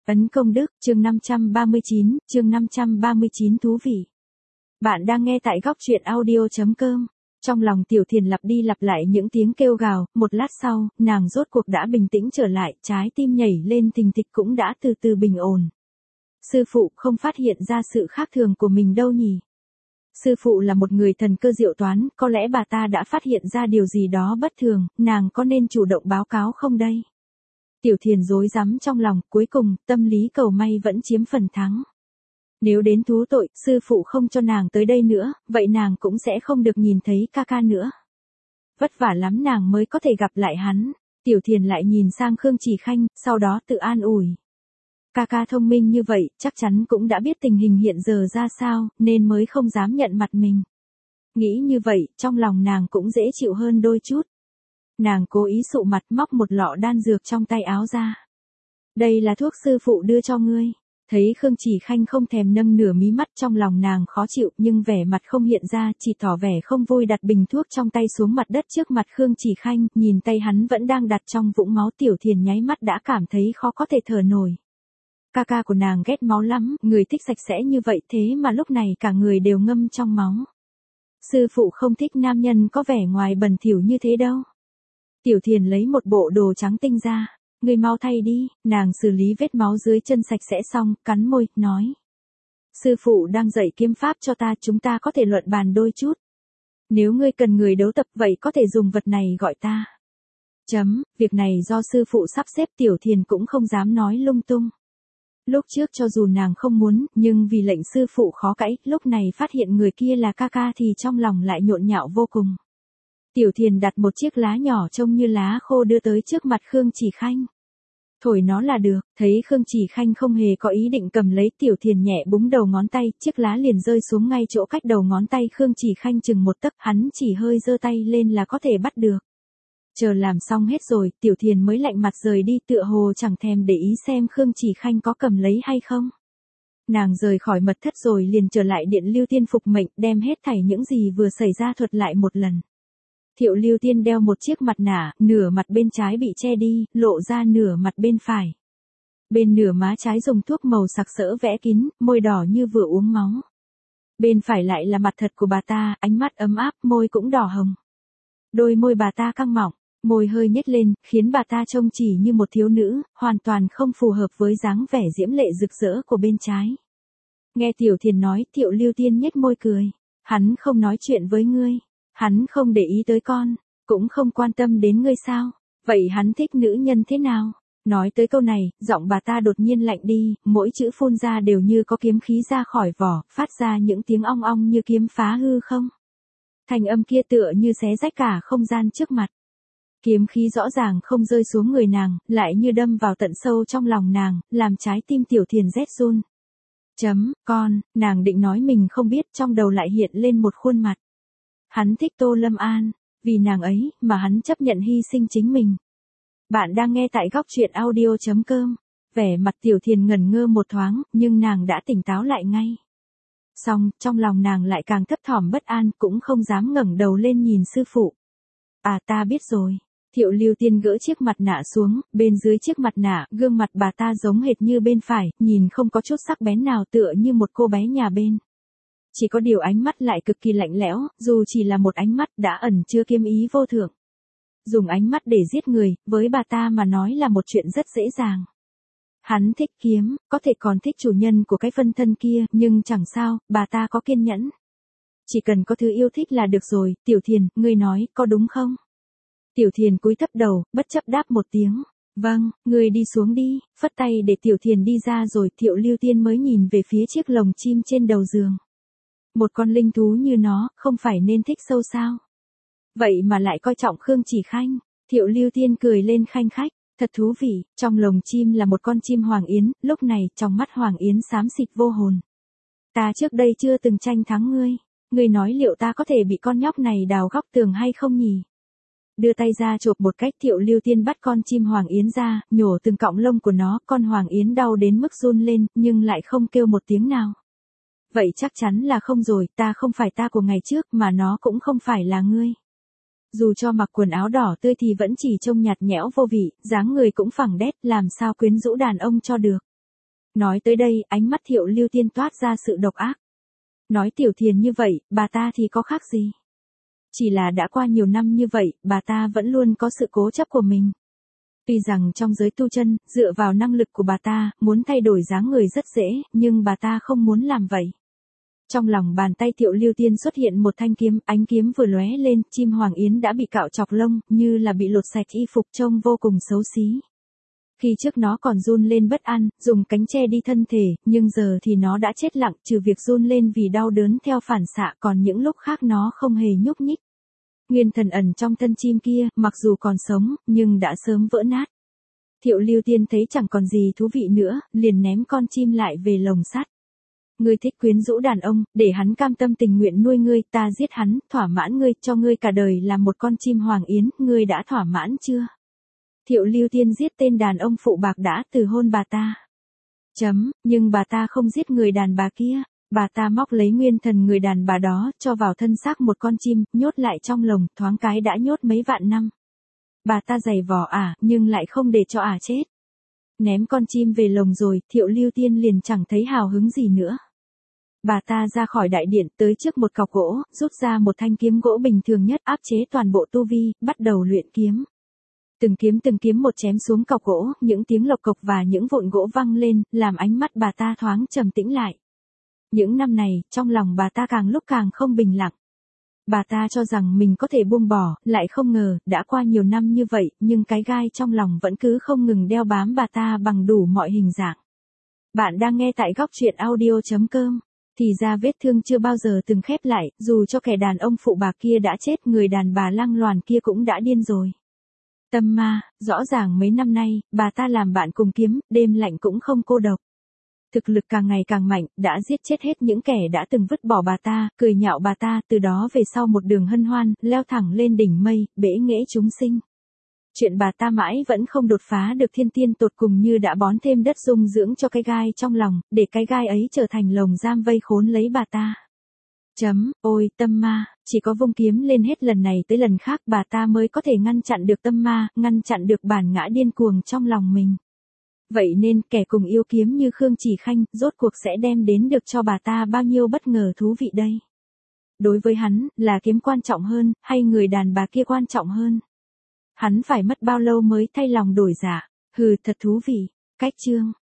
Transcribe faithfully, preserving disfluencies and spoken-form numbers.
Ấn công đức, chương năm trăm ba mươi chín, chương năm trăm ba mươi chín thú vị. Bạn đang nghe tại góc truyện audio chấm com. Trong lòng Tiểu Thiền lặp đi lặp lại những tiếng kêu gào, một lát sau, nàng rốt cuộc đã bình tĩnh trở lại, trái tim nhảy lên thình thịch cũng đã từ từ bình ổn. Sư phụ không phát hiện ra sự khác thường của mình đâu nhỉ? Sư phụ là một người thần cơ diệu toán, có lẽ bà ta đã phát hiện ra điều gì đó bất thường, nàng có nên chủ động báo cáo không đây? Tiểu Thiền rối rắm trong lòng, cuối cùng, tâm lý cầu may vẫn chiếm phần thắng. Nếu đến thú tội, sư phụ không cho nàng tới đây nữa, vậy nàng cũng sẽ không được nhìn thấy ca ca nữa. Vất vả lắm nàng mới có thể gặp lại hắn. Tiểu Thiền lại nhìn sang Khương Chỉ Khanh, sau đó tự an ủi. Ca ca thông minh như vậy, chắc chắn cũng đã biết tình hình hiện giờ ra sao, nên mới không dám nhận mặt mình. Nghĩ như vậy, trong lòng nàng cũng dễ chịu hơn đôi chút. Nàng cố ý sụ mặt móc một lọ đan dược trong tay áo ra. Đây là thuốc sư phụ đưa cho ngươi. Thấy Khương Chỉ Khanh không thèm nâng nửa mí mắt, trong lòng nàng khó chịu nhưng vẻ mặt không hiện ra, chỉ tỏ vẻ không vui đặt bình thuốc trong tay xuống mặt đất trước mặt Khương Chỉ Khanh, nhìn tay hắn vẫn đang đặt trong vũng máu. Tiểu Thiền nháy mắt đã cảm thấy khó có thể thở nổi. Ca ca của nàng ghét máu lắm, người thích sạch sẽ như vậy thế mà lúc này cả người đều ngâm trong máu. Sư phụ không thích nam nhân có vẻ ngoài bẩn thỉu như thế đâu. Tiểu Thiền lấy một bộ đồ trắng tinh ra. Ngươi mau thay đi, nàng xử lý vết máu dưới chân sạch sẽ xong, cắn môi, nói. Sư phụ đang dạy kiếm pháp cho ta, chúng ta có thể luận bàn đôi chút. Nếu ngươi cần người đấu tập vậy có thể dùng vật này gọi ta. Chấm, việc này do sư phụ sắp xếp. Tiểu Thiền cũng không dám nói lung tung. Lúc trước cho dù nàng không muốn, nhưng vì lệnh sư phụ khó cãi, lúc này phát hiện người kia là ca ca thì trong lòng lại nhộn nhạo vô cùng. Tiểu Thiền đặt một chiếc lá nhỏ trông như lá khô đưa tới trước mặt Khương Chỉ Khanh. Thổi nó là được, thấy Khương Chỉ Khanh không hề có ý định cầm lấy, Tiểu Thiền nhẹ búng đầu ngón tay, chiếc lá liền rơi xuống ngay chỗ cách đầu ngón tay Khương Chỉ Khanh chừng một tấc, hắn chỉ hơi giơ tay lên là có thể bắt được. Chờ làm xong hết rồi, Tiểu Thiền mới lạnh mặt rời đi, tựa hồ chẳng thèm để ý xem Khương Chỉ Khanh có cầm lấy hay không. Nàng rời khỏi mật thất rồi liền trở lại điện Lưu Tiên phục mệnh, đem hết thảy những gì vừa xảy ra thuật lại một lần. Thiệu Lưu Tiên đeo một chiếc mặt nạ, nửa mặt bên trái bị che đi, lộ ra nửa mặt bên phải. Bên nửa má trái dùng thuốc màu sặc sỡ vẽ kín, môi đỏ như vừa uống máu. Bên phải lại là mặt thật của bà ta, ánh mắt ấm áp, môi cũng đỏ hồng. Đôi môi bà ta căng mỏng, môi hơi nhếch lên, khiến bà ta trông chỉ như một thiếu nữ, hoàn toàn không phù hợp với dáng vẻ diễm lệ rực rỡ của bên trái. Nghe Tiểu Thiền nói, Thiệu Lưu Tiên nhếch môi cười. Hắn không nói chuyện với ngươi. Hắn không để ý tới con, cũng không quan tâm đến ngươi sao? Vậy hắn thích nữ nhân thế nào? Nói tới câu này, giọng bà ta đột nhiên lạnh đi, mỗi chữ phun ra đều như có kiếm khí ra khỏi vỏ, phát ra những tiếng ong ong như kiếm phá hư không. Thanh âm kia tựa như xé rách cả không gian trước mặt. Kiếm khí rõ ràng không rơi xuống người nàng, lại như đâm vào tận sâu trong lòng nàng, làm trái tim Tiểu Thiền rét run. Chấm, con, nàng định nói mình không biết, trong đầu lại hiện lên một khuôn mặt. Hắn thích Tô Lâm An, vì nàng ấy mà hắn chấp nhận hy sinh chính mình. Bạn đang nghe tại góc truyện audio chấm com. Vẻ mặt Tiểu Thiền ngẩn ngơ một thoáng, nhưng nàng đã tỉnh táo lại ngay. Xong, trong lòng nàng lại càng thấp thỏm bất an, cũng không dám ngẩng đầu lên nhìn sư phụ. À ta biết rồi. Thiệu Lưu Tiên gỡ chiếc mặt nạ xuống, bên dưới chiếc mặt nạ, gương mặt bà ta giống hệt như bên phải, nhìn không có chút sắc bén nào, tựa như một cô bé nhà bên. Chỉ có điều ánh mắt lại cực kỳ lạnh lẽo, dù chỉ là một ánh mắt đã ẩn chứa kiếm ý vô thượng. Dùng ánh mắt để giết người, với bà ta mà nói là một chuyện rất dễ dàng. Hắn thích kiếm, có thể còn thích chủ nhân của cái phân thân kia, nhưng chẳng sao, bà ta có kiên nhẫn. Chỉ cần có thứ yêu thích là được rồi. Tiểu Thiền, ngươi nói, có đúng không? Tiểu Thiền cúi thấp đầu, bất chấp đáp một tiếng. Vâng, ngươi đi xuống đi, phất tay để Tiểu Thiền đi ra rồi. Thiệu Lưu Tiên mới nhìn về phía chiếc lồng chim trên đầu giường. Một con linh thú như nó, không phải nên thích sâu sao? Vậy mà lại coi trọng Khương Chỉ Khanh. Thiệu Lưu Tiên cười lên khanh khách, thật thú vị. Trong lồng chim là một con chim Hoàng Yến, lúc này trong mắt Hoàng Yến xám xịt vô hồn. Ta trước đây chưa từng tranh thắng ngươi. Ngươi nói liệu ta có thể bị con nhóc này đào góc tường hay không nhỉ? Đưa tay ra chộp một cách, Thiệu Lưu Tiên bắt con chim Hoàng Yến ra, nhổ từng cọng lông của nó. Con Hoàng Yến đau đến mức run lên, nhưng lại không kêu một tiếng nào. Vậy chắc chắn là không rồi, ta không phải ta của ngày trước, mà nó cũng không phải là ngươi. Dù cho mặc quần áo đỏ tươi thì vẫn chỉ trông nhạt nhẽo vô vị, dáng người cũng phẳng đét, làm sao quyến rũ đàn ông cho được. Nói tới đây, ánh mắt Thiệu Lưu Tiên toát ra sự độc ác. Nói Tiểu Thiền như vậy, bà ta thì có khác gì? Chỉ là đã qua nhiều năm như vậy, bà ta vẫn luôn có sự cố chấp của mình. Tuy rằng trong giới tu chân, dựa vào năng lực của bà ta, muốn thay đổi dáng người rất dễ, nhưng bà ta không muốn làm vậy. Trong lòng bàn tay Thiệu Lưu Tiên xuất hiện một thanh kiếm, ánh kiếm vừa lóe lên, chim hoàng yến đã bị cạo chọc lông, như là bị lột sạch y phục, trông vô cùng xấu xí. Khi trước nó còn run lên bất an, dùng cánh che đi thân thể, nhưng giờ thì nó đã chết lặng, trừ việc run lên vì đau đớn theo phản xạ, còn những lúc khác nó không hề nhúc nhích. Nguyên thần ẩn trong thân chim kia, mặc dù còn sống, nhưng đã sớm vỡ nát. Thiệu Lưu Tiên thấy chẳng còn gì thú vị nữa, liền ném con chim lại về lồng sắt. Ngươi thích quyến rũ đàn ông, để hắn cam tâm tình nguyện nuôi ngươi, ta giết hắn, thỏa mãn ngươi, cho ngươi cả đời là một con chim hoàng yến, ngươi đã thỏa mãn chưa? Thiệu Lưu Tiên giết tên đàn ông phụ bạc đã từ hôn bà ta. Chấm, nhưng bà ta không giết người đàn bà kia. Bà ta móc lấy nguyên thần người đàn bà đó, cho vào thân xác một con chim, nhốt lại trong lồng, thoáng cái đã nhốt mấy vạn năm. Bà ta giày vò ả, nhưng lại không để cho ả chết. Ném con chim về lồng rồi, Thiệu Lưu Tiên liền chẳng thấy hào hứng gì nữa. Bà ta ra khỏi đại điện, tới trước một cọc gỗ, rút ra một thanh kiếm gỗ bình thường nhất, áp chế toàn bộ tu vi, bắt đầu luyện kiếm. Từng kiếm từng kiếm một chém xuống cọc gỗ, những tiếng lộc cộc và những vụn gỗ văng lên, làm ánh mắt bà ta thoáng trầm tĩnh lại. Những năm này, trong lòng bà ta càng lúc càng không bình lặng. Bà ta cho rằng mình có thể buông bỏ, lại không ngờ, đã qua nhiều năm như vậy, nhưng cái gai trong lòng vẫn cứ không ngừng đeo bám bà ta bằng đủ mọi hình dạng. Bạn đang nghe tại góc truyện audio chấm com. Thì ra vết thương chưa bao giờ từng khép lại, dù cho kẻ đàn ông phụ bạc kia đã chết, người đàn bà lăng loàn kia cũng đã điên rồi. Tâm ma, rõ ràng mấy năm nay, bà ta làm bạn cùng kiếm, đêm lạnh cũng không cô độc. Thực lực càng ngày càng mạnh, đã giết chết hết những kẻ đã từng vứt bỏ bà ta, cười nhạo bà ta, từ đó về sau một đường hân hoan, leo thẳng lên đỉnh mây, bẽ nghễ chúng sinh. Chuyện bà ta mãi vẫn không đột phá được thiên tiên tột cùng như đã bón thêm đất dung dưỡng cho cái gai trong lòng, để cái gai ấy trở thành lồng giam vây khốn lấy bà ta. Chấm, ôi tâm ma, chỉ có vung kiếm lên hết lần này tới lần khác bà ta mới có thể ngăn chặn được tâm ma, ngăn chặn được bản ngã điên cuồng trong lòng mình. Vậy nên kẻ cùng yêu kiếm như Khương Chỉ Khanh, rốt cuộc sẽ đem đến được cho bà ta bao nhiêu bất ngờ thú vị đây? Đối với hắn, là kiếm quan trọng hơn, hay người đàn bà kia quan trọng hơn? Hắn phải mất bao lâu mới thay lòng đổi dạ? Hừ, thật thú vị. Cách chương